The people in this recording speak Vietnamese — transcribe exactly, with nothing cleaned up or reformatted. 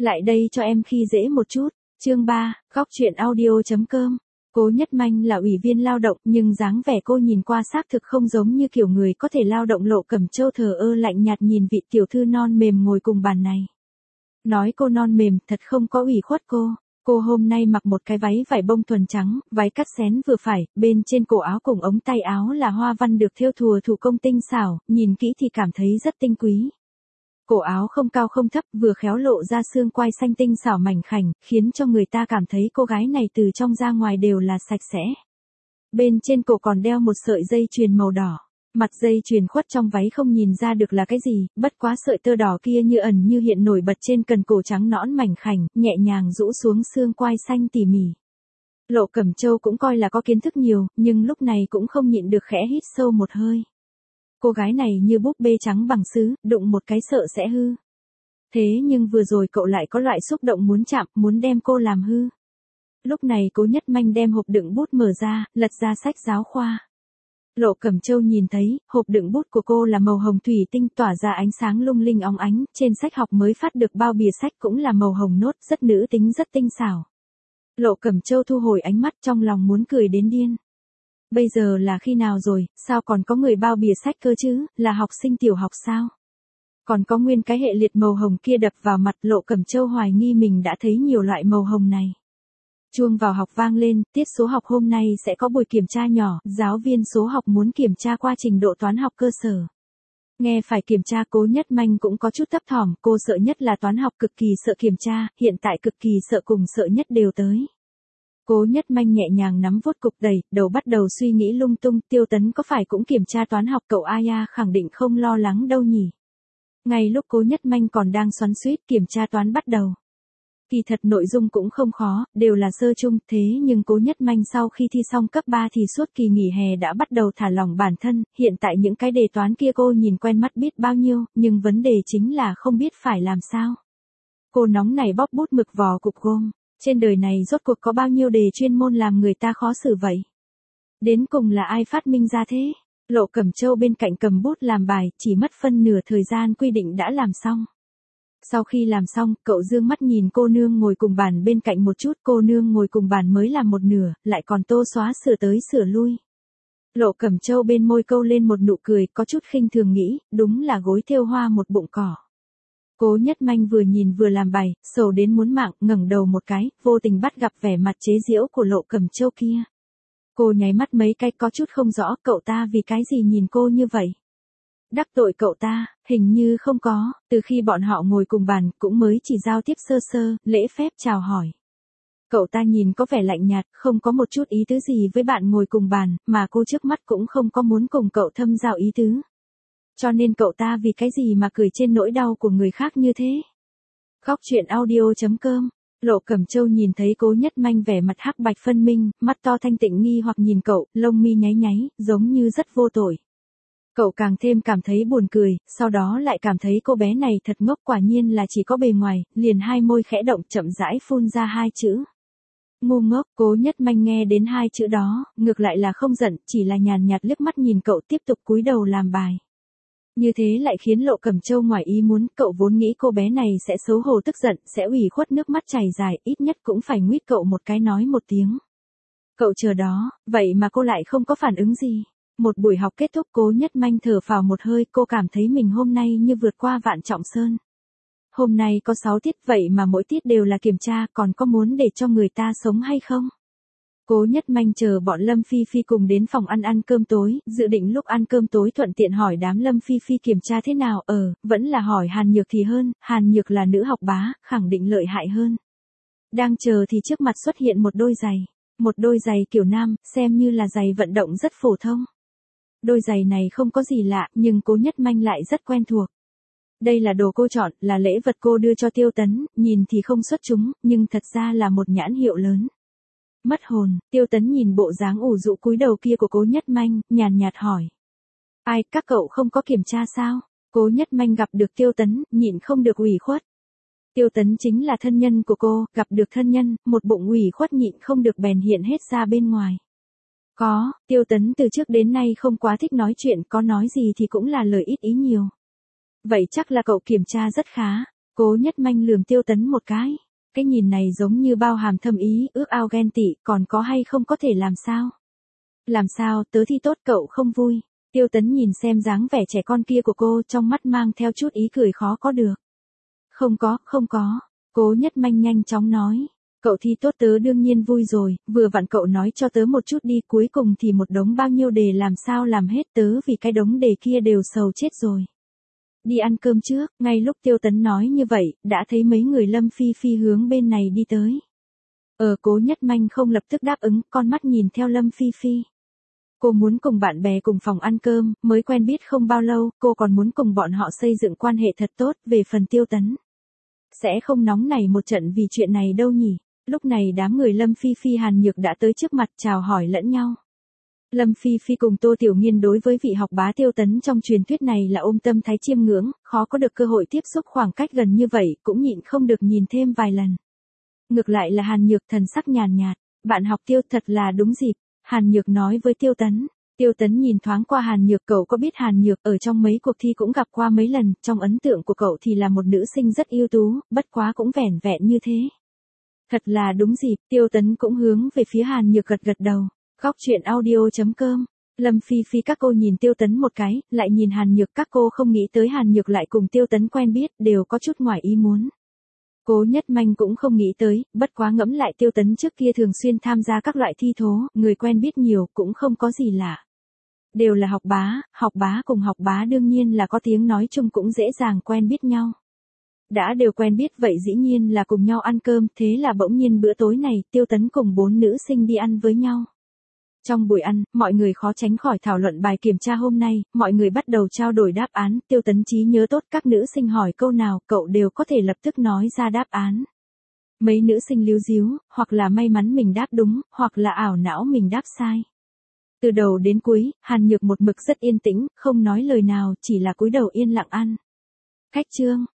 Lại đây cho em khi dễ một chút. Chương ba, góc truyện audio.com. Cố Nhất Manh là ủy viên lao động, nhưng dáng vẻ cô nhìn qua xác thực không giống như kiểu người có thể lao động. Lộ Cẩm Châu thờ ơ lạnh nhạt nhìn vị tiểu thư non mềm ngồi cùng bàn này. Nói cô non mềm, thật không có ủy khuất cô. Cô hôm nay mặc một cái váy vải bông thuần trắng, váy cắt xén vừa phải, bên trên cổ áo cùng ống tay áo là hoa văn được thêu thùa thủ công tinh xảo, nhìn kỹ thì cảm thấy rất tinh quý. Cổ áo không cao không thấp, vừa khéo lộ ra xương quai xanh tinh xảo mảnh khảnh, khiến cho người ta cảm thấy cô gái này từ trong ra ngoài đều là sạch sẽ. Bên trên cổ còn đeo một sợi dây chuyền màu đỏ. Mặt dây chuyền khuất trong váy không nhìn ra được là cái gì, bất quá sợi tơ đỏ kia như ẩn như hiện nổi bật trên cần cổ trắng nõn mảnh khảnh, nhẹ nhàng rũ xuống xương quai xanh tỉ mỉ. Lộ Cẩm Châu cũng coi là có kiến thức nhiều, nhưng lúc này cũng không nhịn được khẽ hít sâu một hơi. Cô gái này như búp bê trắng bằng sứ, đụng một cái sợ sẽ hư. Thế nhưng vừa rồi cậu lại có loại xúc động muốn chạm, muốn đem cô làm hư. Lúc này Cố Nhất Manh đem hộp đựng bút mở ra, lật ra sách giáo khoa. Lộ Cẩm Châu nhìn thấy, hộp đựng bút của cô là màu hồng thủy tinh tỏa ra ánh sáng lung linh óng ánh, trên sách học mới phát được bao bìa sách cũng là màu hồng nốt, rất nữ tính rất tinh xảo. Lộ Cẩm Châu thu hồi ánh mắt trong lòng muốn cười đến điên. Bây giờ là khi nào rồi, sao còn có người bao bìa sách cơ chứ, là học sinh tiểu học sao? Còn có nguyên cái hệ liệt màu hồng kia đập vào mặt. Lộ Cẩm Châu hoài nghi mình đã thấy nhiều loại màu hồng này. Chuông vào học vang lên, tiết số học hôm nay sẽ có buổi kiểm tra nhỏ, giáo viên số học muốn kiểm tra qua trình độ toán học cơ sở. Nghe phải kiểm tra Cố Nhất Manh cũng có chút thấp thỏm, cô sợ nhất là toán học, cực kỳ sợ kiểm tra, hiện tại cực kỳ sợ cùng sợ nhất đều tới. Cố Nhất Manh nhẹ nhàng nắm vuốt cục đẩy, đầu bắt đầu suy nghĩ lung tung, Tiêu Tấn có phải cũng kiểm tra toán học, cậu Aya khẳng định không lo lắng đâu nhỉ. Ngay lúc Cố Nhất Manh còn đang xoắn xuýt, kiểm tra toán bắt đầu. Kỳ thật nội dung cũng không khó, đều là sơ chung, thế nhưng Cố Nhất Manh sau khi thi xong cấp ba thì suốt kỳ nghỉ hè đã bắt đầu thả lỏng bản thân, hiện tại những cái đề toán kia cô nhìn quen mắt biết bao nhiêu, nhưng vấn đề chính là không biết phải làm sao. Cô nóng này bóp bút mực vò cục gôm, trên đời này rốt cuộc có bao nhiêu đề chuyên môn làm người ta khó xử vậy? Đến cùng là ai phát minh ra thế? Lộ Cẩm Châu bên cạnh cầm bút làm bài, chỉ mất phân nửa thời gian quy định đã làm xong. Sau khi làm xong, cậu dương mắt nhìn cô nương ngồi cùng bàn bên cạnh một chút, cô nương ngồi cùng bàn mới làm một nửa, lại còn tô xóa sửa tới sửa lui. Lộ Cẩm Châu bên môi câu lên một nụ cười, có chút khinh thường nghĩ, đúng là gối thêu hoa một bụng cỏ. Cố Nhất Manh vừa nhìn vừa làm bài, sầu đến muốn mạng, ngẩng đầu một cái, vô tình bắt gặp vẻ mặt chế giễu của Lộ Cẩm Châu kia. Cô nháy mắt mấy cái có chút không rõ, cậu ta vì cái gì nhìn cô như vậy? Đắc tội cậu ta, hình như không có, từ khi bọn họ ngồi cùng bàn, cũng mới chỉ giao tiếp sơ sơ, lễ phép chào hỏi. Cậu ta nhìn có vẻ lạnh nhạt, không có một chút ý tứ gì với bạn ngồi cùng bàn, mà cô trước mắt cũng không có muốn cùng cậu thâm giao ý tứ. Cho nên cậu ta vì cái gì mà cười trên nỗi đau của người khác như thế? Góc truyện audio.com. Lộ Cẩm Châu nhìn thấy Cố Nhất Manh vẻ mặt hắc bạch phân minh, mắt to thanh tịnh nghi hoặc nhìn cậu, lông mi nháy nháy, giống như rất vô tội. Cậu càng thêm cảm thấy buồn cười, sau đó lại cảm thấy cô bé này thật ngốc, quả nhiên là chỉ có bề ngoài, liền hai môi khẽ động chậm rãi phun ra hai chữ. Ngu ngốc. Cố Nhất Manh nghe đến hai chữ đó, ngược lại là không giận, chỉ là nhàn nhạt liếc mắt nhìn cậu tiếp tục cúi đầu làm bài. Như thế lại khiến Lộ Cẩm Châu ngoài ý muốn, cậu vốn nghĩ cô bé này sẽ xấu hổ tức giận, sẽ ủy khuất nước mắt chảy dài, ít nhất cũng phải nguýt cậu một cái nói một tiếng. Cậu chờ đó, vậy mà cô lại không có phản ứng gì. Một buổi học kết thúc, Cố Nhất Manh thở phào một hơi, cô cảm thấy mình hôm nay như vượt qua vạn trọng sơn. Hôm nay có sáu tiết, vậy mà mỗi tiết đều là kiểm tra, còn có muốn để cho người ta sống hay không? Cố Nhất Manh chờ bọn Lâm Phi Phi cùng đến phòng ăn ăn cơm tối, dự định lúc ăn cơm tối thuận tiện hỏi đám Lâm Phi Phi kiểm tra thế nào, ờ, vẫn là hỏi Hàn Nhược thì hơn, Hàn Nhược là nữ học bá, khẳng định lợi hại hơn. Đang chờ thì trước mặt xuất hiện một đôi giày, một đôi giày kiểu nam, xem như là giày vận động rất phổ thông. Đôi giày này không có gì lạ, nhưng Cố Nhất Manh lại rất quen thuộc. Đây là đồ cô chọn, là lễ vật cô đưa cho Tiêu Tấn, nhìn thì không xuất chúng, nhưng thật ra là một nhãn hiệu lớn. Mất hồn, Tiêu Tấn nhìn bộ dáng ủ rũ cúi đầu kia của Cố Nhất Manh, nhàn nhạt hỏi. Ai, các cậu không có kiểm tra sao? Cố Nhất Manh gặp được Tiêu Tấn, nhịn không được ủy khuất. Tiêu Tấn chính là thân nhân của cô, gặp được thân nhân, một bụng ủy khuất nhịn không được bèn hiện hết ra bên ngoài. Có, Tiêu Tấn từ trước đến nay không quá thích nói chuyện, có nói gì thì cũng là lời ít ý nhiều. Vậy chắc là cậu kiểm tra rất khá. Cố Nhất Manh lườm Tiêu Tấn một cái. Cái nhìn này giống như bao hàm thâm ý, ước ao ghen tị, còn có hay không có thể làm sao? Làm sao, tớ thi tốt cậu không vui. Tiêu Tấn nhìn xem dáng vẻ trẻ con kia của cô, trong mắt mang theo chút ý cười khó có được. Không có, không có. Cố Nhất Manh nhanh chóng nói. Cậu thi tốt tớ đương nhiên vui rồi, vừa vặn cậu nói cho tớ một chút đi, cuối cùng thì một đống bao nhiêu đề làm sao làm hết, tớ vì cái đống đề kia đều sầu chết rồi. Đi ăn cơm trước, ngay lúc Tiêu Tấn nói như vậy, đã thấy mấy người Lâm Phi Phi hướng bên này đi tới. Ờ Cố Nhất Manh không lập tức đáp ứng, con mắt nhìn theo Lâm Phi Phi. Cô muốn cùng bạn bè cùng phòng ăn cơm, mới quen biết không bao lâu, cô còn muốn cùng bọn họ xây dựng quan hệ thật tốt, về phần Tiêu Tấn. Sẽ không nóng nảy một trận vì chuyện này đâu nhỉ. Lúc này đám người Lâm Phi Phi Hàn Nhược đã tới trước mặt chào hỏi lẫn nhau. Lâm Phi Phi cùng Tô Tiểu Nghiên đối với vị học bá Tiêu Tấn trong truyền thuyết này là ôm tâm thái chiêm ngưỡng, khó có được cơ hội tiếp xúc khoảng cách gần như vậy, cũng nhịn không được nhìn thêm vài lần. Ngược lại là Hàn Nhược thần sắc nhàn nhạt, bạn học Tiêu thật là đúng dịp, Hàn Nhược nói với Tiêu Tấn. Tiêu Tấn nhìn thoáng qua Hàn Nhược, cậu có biết Hàn Nhược ở trong mấy cuộc thi cũng gặp qua mấy lần, trong ấn tượng của cậu thì là một nữ sinh rất ưu tú, bất quá cũng vẻn vẹn như thế. Thật là đúng dịp, Tiêu Tấn cũng hướng về phía Hàn Nhược gật gật đầu. Góc chuyện audio chấm com. Lâm Phi Phi các cô nhìn Tiêu Tấn một cái, lại nhìn Hàn Nhược, các cô không nghĩ tới Hàn Nhược lại cùng Tiêu Tấn quen biết, đều có chút ngoài ý muốn. Cố Nhất Manh cũng không nghĩ tới, bất quá ngẫm lại Tiêu Tấn trước kia thường xuyên tham gia các loại thi thố, người quen biết nhiều cũng không có gì lạ. Đều là học bá, học bá cùng học bá đương nhiên là có tiếng nói chung cũng dễ dàng quen biết nhau. Đã đều quen biết vậy dĩ nhiên là cùng nhau ăn cơm, thế là bỗng nhiên bữa tối này, Tiêu Tấn cùng bốn nữ sinh đi ăn với nhau. Trong buổi ăn, mọi người khó tránh khỏi thảo luận bài kiểm tra hôm nay, mọi người bắt đầu trao đổi đáp án, Tiêu Tấn trí nhớ tốt, các nữ sinh hỏi câu nào, cậu đều có thể lập tức nói ra đáp án. Mấy nữ sinh líu díu, hoặc là may mắn mình đáp đúng, hoặc là ảo não mình đáp sai. Từ đầu đến cuối, Hàn Nhược một mực rất yên tĩnh, không nói lời nào, chỉ là cúi đầu yên lặng ăn. Cách chương